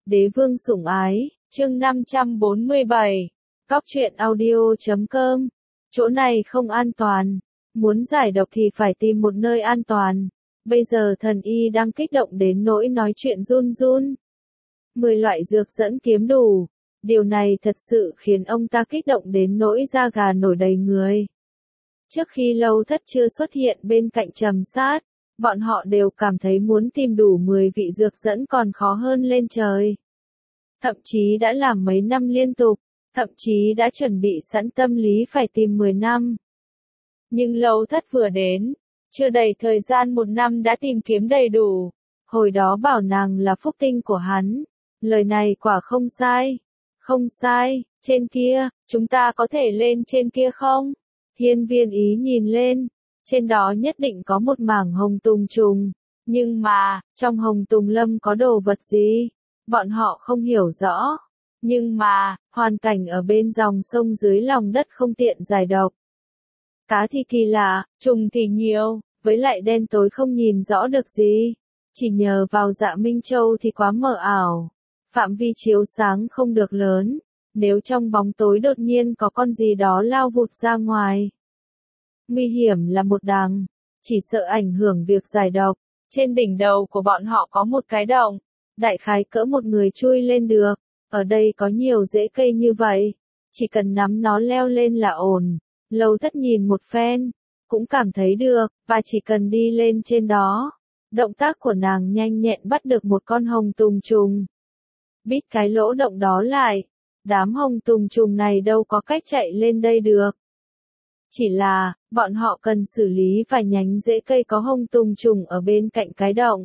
Đế vương sủng ái, chương 547. Cóc truyện audio.com. Chỗ này không an toàn. Muốn giải độc thì phải tìm một nơi an toàn. Bây giờ thần y đang kích động đến nỗi nói chuyện run run. 10 loại dược dẫn kiếm đủ. Điều này thật sự khiến ông ta kích động đến nỗi da gà nổi đầy người. Trước khi Lâu Thất chưa xuất hiện bên cạnh Trầm Sát, bọn họ đều cảm thấy muốn tìm đủ 10 vị dược dẫn còn khó hơn lên trời. Thậm chí đã làm mấy năm liên tục, thậm chí đã chuẩn bị sẵn tâm lý phải tìm 10 năm. Nhưng Lâu Thất vừa đến, chưa đầy thời gian 1 năm đã tìm kiếm đầy đủ. Hồi đó bảo nàng là phúc tinh của hắn. Lời này quả không sai. Không sai, trên kia, chúng ta có thể lên trên kia không? Hiên Viên Ý nhìn lên, trên đó nhất định có một mảng hồng tùng trùng. Nhưng mà, trong hồng tùng lâm có đồ vật gì? Bọn họ không hiểu rõ. Nhưng mà, hoàn cảnh ở bên dòng sông dưới lòng đất không tiện giải độc. Cá thì kỳ lạ, trùng thì nhiều, với lại đen tối không nhìn rõ được gì. Chỉ nhờ vào Dạ Minh Châu thì quá mờ ảo. Phạm vi chiếu sáng không được lớn. Nếu trong bóng tối đột nhiên có con gì đó lao vụt ra ngoài. Nguy hiểm là một đằng. Chỉ sợ ảnh hưởng việc giải độc. Trên đỉnh đầu của bọn họ có một cái động. Đại khái cỡ một người chui lên được. Ở đây có nhiều rễ cây như vậy. Chỉ cần nắm nó leo lên là ổn. Lâu Thất nhìn một phen. Cũng cảm thấy được. Và chỉ cần đi lên trên đó. Động tác của nàng nhanh nhẹn bắt được một con hồng tùng trùng. Bít cái lỗ động đó lại. Đám hồng tùng trùng này đâu có cách chạy lên đây được. Chỉ là, bọn họ cần xử lý vài nhánh rễ cây có hồng tùng trùng ở bên cạnh cái động.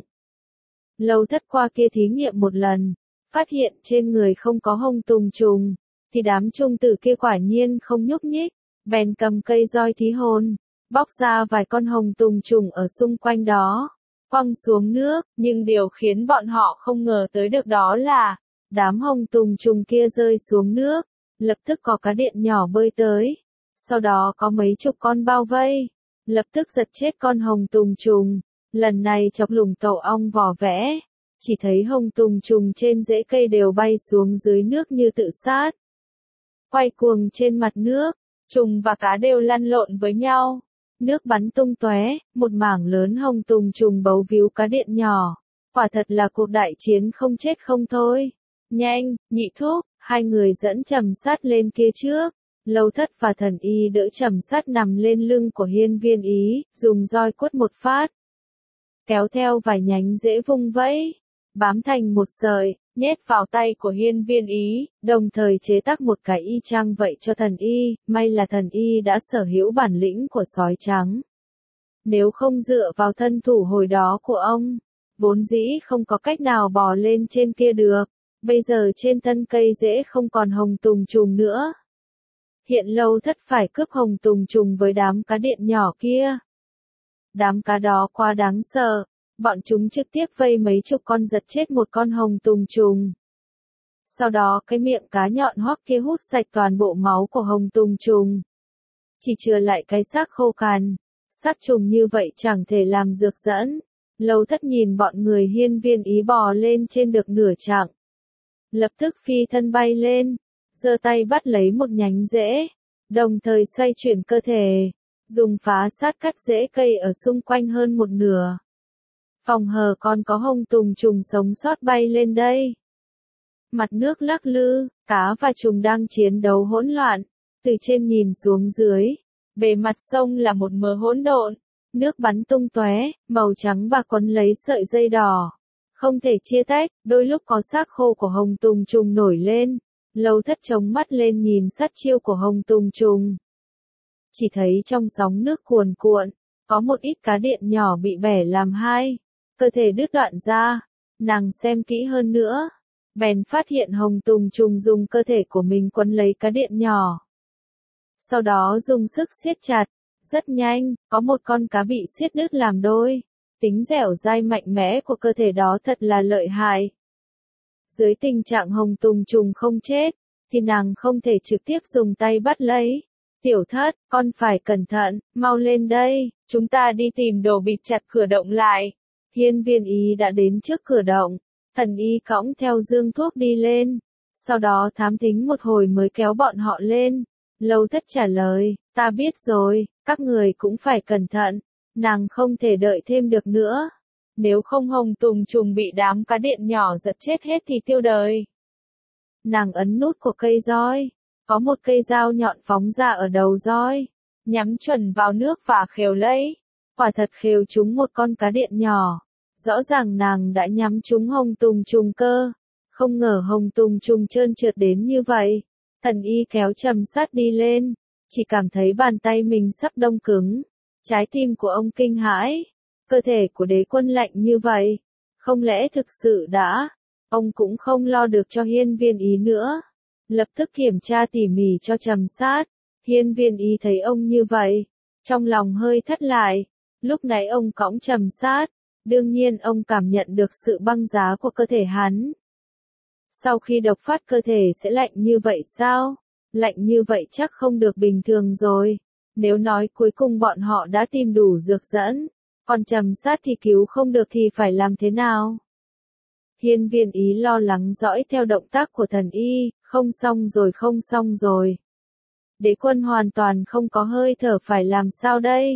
Lâu Thất qua kia thí nghiệm một lần, phát hiện trên người không có hồng tùng trùng, thì đám trùng tử kia quả nhiên không nhúc nhích, bèn cầm cây roi thí hồn, bóc ra vài con hồng tùng trùng ở xung quanh đó, quăng xuống nước, nhưng điều khiến bọn họ không ngờ tới được đó là, đám hồng tùng trùng kia rơi xuống nước, lập tức có cá điện nhỏ bơi tới, sau đó có mấy chục con bao vây, lập tức giật chết con hồng tùng trùng, lần này chọc lủng tổ ong vỏ vẽ, chỉ thấy hồng tùng trùng trên rễ cây đều bay xuống dưới nước như tự sát. Quay cuồng trên mặt nước, trùng và cá đều lăn lộn với nhau, nước bắn tung tóe, một mảng lớn hồng tùng trùng bấu víu cá điện nhỏ, quả thật là cuộc đại chiến không chết không thôi. Nhanh, Nhị Thúc, hai người dẫn Trầm Sát lên kia trước. Lâu Thất và thần y đỡ Trầm Sát nằm lên lưng của Hiên Viên Ý, dùng roi quất một phát. Kéo theo vài nhánh rễ vung vẫy, bám thành một sợi, nhét vào tay của Hiên Viên Ý, đồng thời chế tác một cái y chang vậy cho thần y, may là thần y đã sở hữu bản lĩnh của sói trắng. Nếu không dựa vào thân thủ hồi đó của ông, vốn dĩ không có cách nào bò lên trên kia được. Bây giờ trên thân cây rễ không còn hồng tùng trùng nữa. Hiện Lâu Thất phải cướp hồng tùng trùng với đám cá điện nhỏ kia. Đám cá đó quá đáng sợ, bọn chúng trực tiếp vây mấy chục con giật chết một con hồng tùng trùng. Sau đó cái miệng cá nhọn hoắc kia hút sạch toàn bộ máu của hồng tùng trùng. Chỉ chừa lại cái xác khô cằn, xác trùng như vậy chẳng thể làm dược dẫn. Lâu Thất nhìn bọn người Hiên Viên Ý bò lên trên được nửa chặng. Lập tức phi thân bay lên, giơ tay bắt lấy một nhánh rễ, đồng thời xoay chuyển cơ thể, dùng phá sát cắt rễ cây ở xung quanh hơn một nửa. Phòng hờ còn có hồng tùng trùng sống sót bay lên đây. Mặt nước lắc lư, cá và trùng đang chiến đấu hỗn loạn, từ trên nhìn xuống dưới, bề mặt sông là một mớ hỗn độn, nước bắn tung tóe, màu trắng và quấn lấy sợi dây đỏ. Không thể chia tách, đôi lúc có xác khô của hồng tùng trùng nổi lên. Lâu Thất chống mắt lên nhìn sát chiêu của hồng tùng trùng. Chỉ thấy trong sóng nước cuồn cuộn, có một ít cá điện nhỏ bị bẻ làm hai, cơ thể đứt đoạn ra. Nàng xem kỹ hơn nữa, bèn phát hiện hồng tùng trùng dùng cơ thể của mình quấn lấy cá điện nhỏ. Sau đó dùng sức siết chặt, rất nhanh, có một con cá bị siết đứt làm đôi. Tính dẻo dai mạnh mẽ của cơ thể đó thật là lợi hại. Dưới tình trạng hồng tùng trùng không chết, thì nàng không thể trực tiếp dùng tay bắt lấy. Tiểu Thất, con phải cẩn thận, mau lên đây, chúng ta đi tìm đồ bịt chặt cửa động lại. Hiên Viên Ý đã đến trước cửa động, Thần y cõng theo dương thuốc đi lên, sau đó thám thính một hồi mới kéo bọn họ lên. Lâu Thất trả lời, ta biết rồi, các người cũng phải cẩn thận, nàng không thể đợi thêm được nữa. Nếu không Hồng Tùng Trùng bị đám cá điện nhỏ giật chết hết thì tiêu đời. Nàng ấn nút của cây roi, có một cây dao nhọn phóng ra ở đầu roi, nhắm chuẩn vào nước và khều lấy. Quả thật khều trúng một con cá điện nhỏ. Rõ ràng nàng đã nhắm trúng Hồng Tùng Trùng cơ. Không ngờ Hồng Tùng Trùng trơn trượt đến như vậy. Thần y kéo Trầm Sát đi lên, chỉ cảm thấy bàn tay mình sắp đông cứng. Trái tim của ông kinh hãi. Cơ thể của Đế Quân lạnh như vậy. Không lẽ thực sự đã? Ông cũng không lo được cho Hiên Viên Ý nữa. Lập tức kiểm tra tỉ mỉ cho Trầm Sát. Hiên Viên Ý thấy ông như vậy, trong lòng hơi thất lại. Lúc nãy ông cõng Trầm Sát, đương nhiên ông cảm nhận được sự băng giá của cơ thể hắn. Sau khi độc phát cơ thể sẽ lạnh như vậy sao? Lạnh như vậy chắc không được bình thường rồi. Nếu nói cuối cùng bọn họ đã tìm đủ dược dẫn, còn Trầm Sát thì cứu không được thì phải làm thế nào? Hiên Viên Ý lo lắng dõi theo động tác của thần y, không xong rồi không xong rồi. Đế Quân hoàn toàn không có hơi thở phải làm sao đây?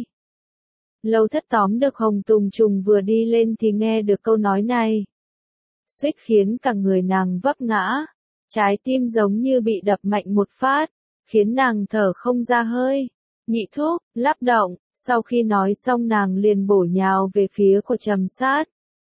Lâu Thất tóm được Hồng Tùng Trùng vừa đi lên thì nghe được câu nói này. Suýt khiến cả người nàng vấp ngã. Trái tim giống như bị đập mạnh một phát, khiến nàng thở không ra hơi. Nhị thuốc, lắp động, sau khi nói xong nàng liền bổ nhào về phía của Trầm Sát.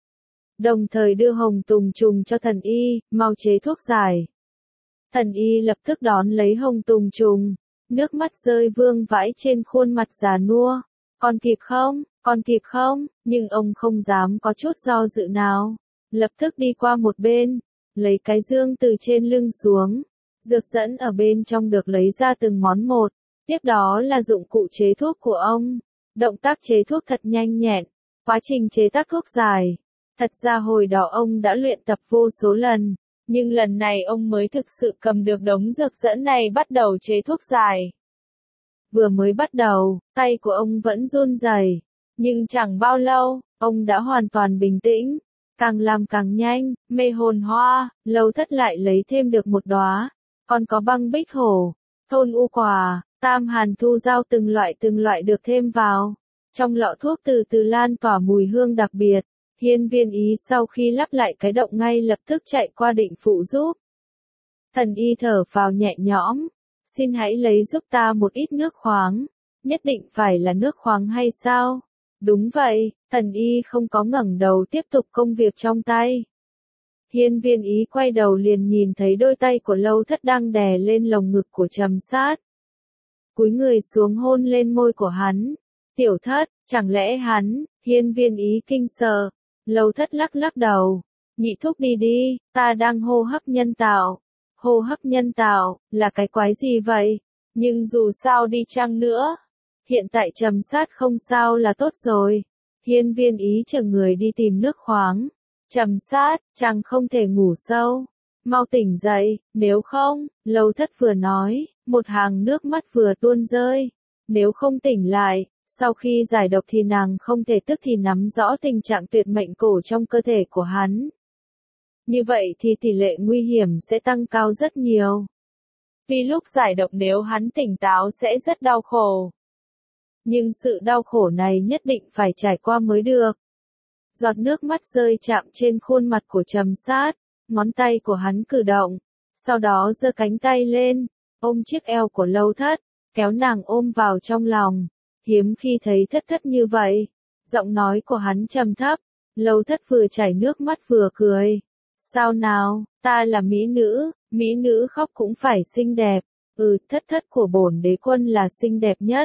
Đồng thời đưa Hồng Tùng Trùng cho thần y, mau chế thuốc giải. Thần y lập tức đón lấy Hồng Tùng Trùng, nước mắt rơi vương vãi trên khuôn mặt già nua. Còn kịp không, còn kịp không, nhưng ông không dám có chút do dự nào. Lập tức đi qua một bên, lấy cái dương từ trên lưng xuống. Dược dẫn ở bên trong được lấy ra từng món một. Tiếp đó là dụng cụ chế thuốc của ông. Động tác chế thuốc thật nhanh nhẹn. Quá trình chế tác thuốc dài. Thật ra hồi đó ông đã luyện tập vô số lần. Nhưng lần này ông mới thực sự cầm được đống dược dẫn này bắt đầu chế thuốc dài. Vừa mới bắt đầu, tay của ông vẫn run rẩy, nhưng chẳng bao lâu, ông đã hoàn toàn bình tĩnh. Càng làm càng nhanh, mê hồn hoa, Lâu Thất lại lấy thêm được một đóa. Còn có băng bích hổ, thôn u quả, tam hàn thu giao từng loại được thêm vào. Trong lọ thuốc từ từ lan tỏa mùi hương đặc biệt. Hiên Viên Ý sau khi lắp lại cái động ngay lập tức chạy qua định phụ giúp. Thần y thở phào nhẹ nhõm. Xin hãy lấy giúp ta một ít nước khoáng. Nhất định phải là nước khoáng hay sao? Đúng vậy, thần y không có ngẩng đầu tiếp tục công việc trong tay. Hiên Viên Ý quay đầu liền nhìn thấy đôi tay của Lâu Thất đang đè lên lồng ngực của Trầm Sát. Cúi người xuống hôn lên môi của hắn. Tiểu Thất, chẳng lẽ hắn? Hiên Viên Ý kinh sợ. Lâu Thất lắc lắc đầu. Nhị thúc đi đi, ta đang hô hấp nhân tạo. Hô hấp nhân tạo, là cái quái gì vậy? Nhưng dù sao đi chăng nữa, hiện tại Trầm Sát không sao là tốt rồi. Hiên Viên Ý chở người đi tìm nước khoáng. Trầm Sát, chàng không thể ngủ sâu. Mau tỉnh dậy, nếu không, Lâu Thất vừa nói, một hàng nước mắt vừa tuôn rơi. Nếu không tỉnh lại, sau khi giải độc thì nàng không thể tức thì nắm rõ tình trạng tuyệt mệnh cổ trong cơ thể của hắn. Như vậy thì tỷ lệ nguy hiểm sẽ tăng cao rất nhiều. Vì lúc giải độc nếu hắn tỉnh táo sẽ rất đau khổ. Nhưng sự đau khổ này nhất định phải trải qua mới được. Giọt nước mắt rơi chạm trên khuôn mặt của Trầm Sát, ngón tay của hắn cử động, sau đó giơ cánh tay lên, ôm chiếc eo của Lâu Thất, kéo nàng ôm vào trong lòng. Hiếm khi thấy Thất Thất như vậy, giọng nói của hắn trầm thấp, Lâu Thất vừa chảy nước mắt vừa cười. Sao nào, ta là mỹ nữ khóc cũng phải xinh đẹp. Thất Thất của bổn đế quân là xinh đẹp nhất.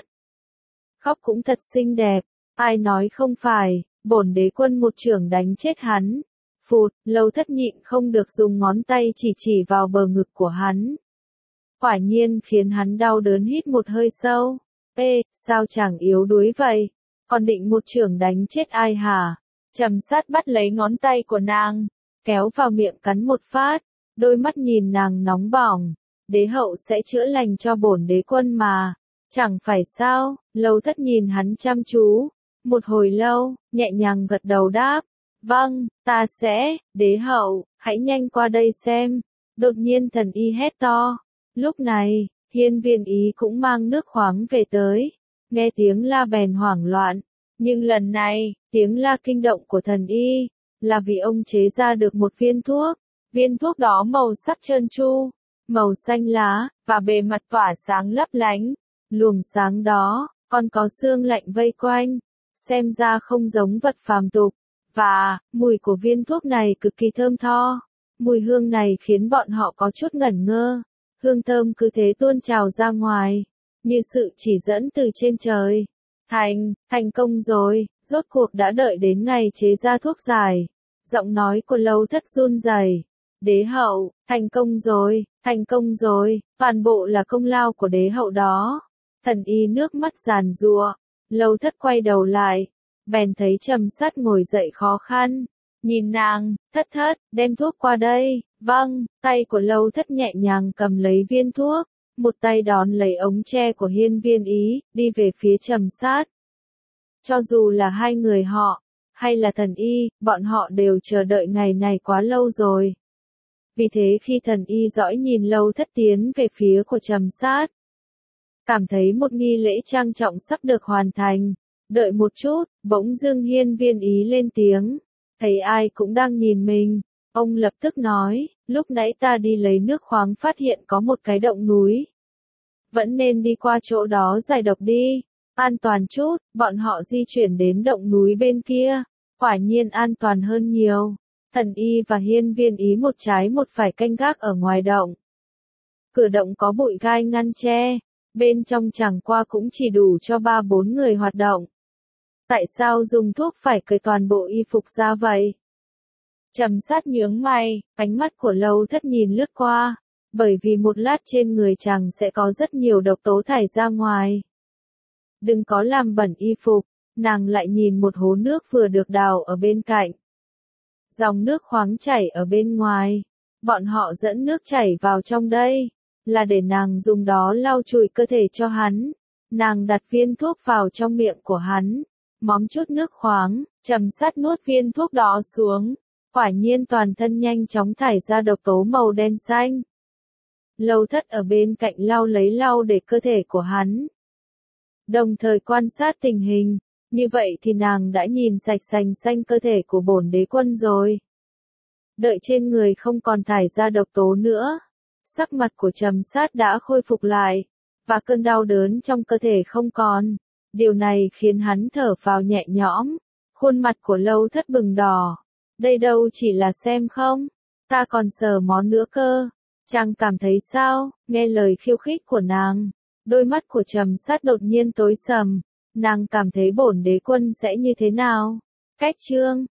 Khóc cũng thật xinh đẹp, ai nói không phải, bổn đế quân một chưởng đánh chết hắn. Phụt, Lâu Thất nhịn không được dùng ngón tay chỉ vào bờ ngực của hắn. Quả nhiên khiến hắn đau đớn hít một hơi sâu. Ê, sao chàng yếu đuối vậy? Còn định một chưởng đánh chết ai hả? Trầm Sát bắt lấy ngón tay của nàng, kéo vào miệng cắn một phát, đôi mắt nhìn nàng nóng bỏng. Đế hậu sẽ chữa lành cho bổn đế quân mà. Chẳng phải sao? Lâu Thất nhìn hắn chăm chú. Một hồi lâu, nhẹ nhàng gật đầu đáp. Vâng, ta sẽ, đế hậu, hãy nhanh qua đây xem. Đột nhiên thần y hét to. Lúc này, hiên viên ý cũng mang nước khoáng về tới. Nghe tiếng la bèn hoảng loạn. Nhưng lần này, tiếng la kinh động của thần y, là vì ông chế ra được một viên thuốc. Viên thuốc đó màu sắc trơn tru, màu xanh lá, và bề mặt tỏa sáng lấp lánh. Luồng sáng đó, còn có xương lạnh vây quanh. Xem ra không giống vật phàm tục. Và, mùi của viên thuốc này cực kỳ thơm tho. Mùi hương này khiến bọn họ có chút ngẩn ngơ. Hương thơm cứ thế tuôn trào ra ngoài, như sự chỉ dẫn từ trên trời. Thành công rồi, rốt cuộc đã đợi đến ngày chế ra thuốc giải. Giọng nói của Lâu Thất run rẩy. Đế hậu, thành công rồi, toàn bộ là công lao của đế hậu đó. Thần y nước mắt giàn giụa. Lâu Thất quay đầu lại, bèn thấy Trầm Sát ngồi dậy khó khăn. Nhìn nàng, Thất, đem thuốc qua đây. Vâng, tay của Lâu Thất nhẹ nhàng cầm lấy viên thuốc, một tay đón lấy ống tre của hiên viên ý, đi về phía Trầm Sát. Cho dù là hai người họ, hay là thần y, bọn họ đều chờ đợi ngày này quá lâu rồi. Vì thế khi thần y dõi nhìn Lâu Thất tiến về phía của Trầm Sát, cảm thấy một nghi lễ trang trọng sắp được hoàn thành. Đợi một chút, bỗng dưng hiên viên ý lên tiếng. Thấy ai cũng đang nhìn mình, ông lập tức nói, lúc nãy ta đi lấy nước khoáng phát hiện có một cái động núi. Vẫn nên đi qua chỗ đó giải độc đi, an toàn chút. Bọn họ di chuyển đến động núi bên kia, quả nhiên an toàn hơn nhiều. Thần y và hiên viên ý một trái một phải canh gác ở ngoài động. Cửa động có bụi gai ngăn che, bên trong chẳng qua cũng chỉ đủ cho 3-4 người hoạt động. Tại sao dùng thuốc phải cởi toàn bộ y phục ra vậy? Trầm Sát nhướng mày, ánh mắt của Lâu Thất nhìn lướt qua, bởi vì một lát trên người chàng sẽ có rất nhiều độc tố thải ra ngoài. Đừng có làm bẩn y phục, nàng lại nhìn một hố nước vừa được đào ở bên cạnh. Dòng nước khoáng chảy ở bên ngoài, bọn họ dẫn nước chảy vào trong đây, là để nàng dùng đó lau chùi cơ thể cho hắn. Nàng đặt viên thuốc vào trong miệng của hắn, móm chút nước khoáng, Trầm Sát nuốt viên thuốc đó xuống. Quả nhiên toàn thân nhanh chóng thải ra độc tố màu đen xanh. Lâu Thất ở bên cạnh lau lấy lau để cơ thể của hắn, đồng thời quan sát tình hình. Như vậy thì nàng đã nhìn sạch sành xanh cơ thể của bổn đế quân rồi. Đợi trên người không còn thải ra độc tố nữa, sắc mặt của Trầm Sát đã khôi phục lại, và cơn đau đớn trong cơ thể không còn. Điều này khiến hắn thở phào nhẹ nhõm. Khuôn mặt của Lâu Thất bừng đỏ. Đây đâu chỉ là xem không, ta còn sờ món nữa cơ. Chàng cảm thấy sao? Nghe lời khiêu khích của nàng, đôi mắt của Trầm Sát đột nhiên tối sầm. Nàng cảm thấy bổn đế quân sẽ như thế nào? Cách chương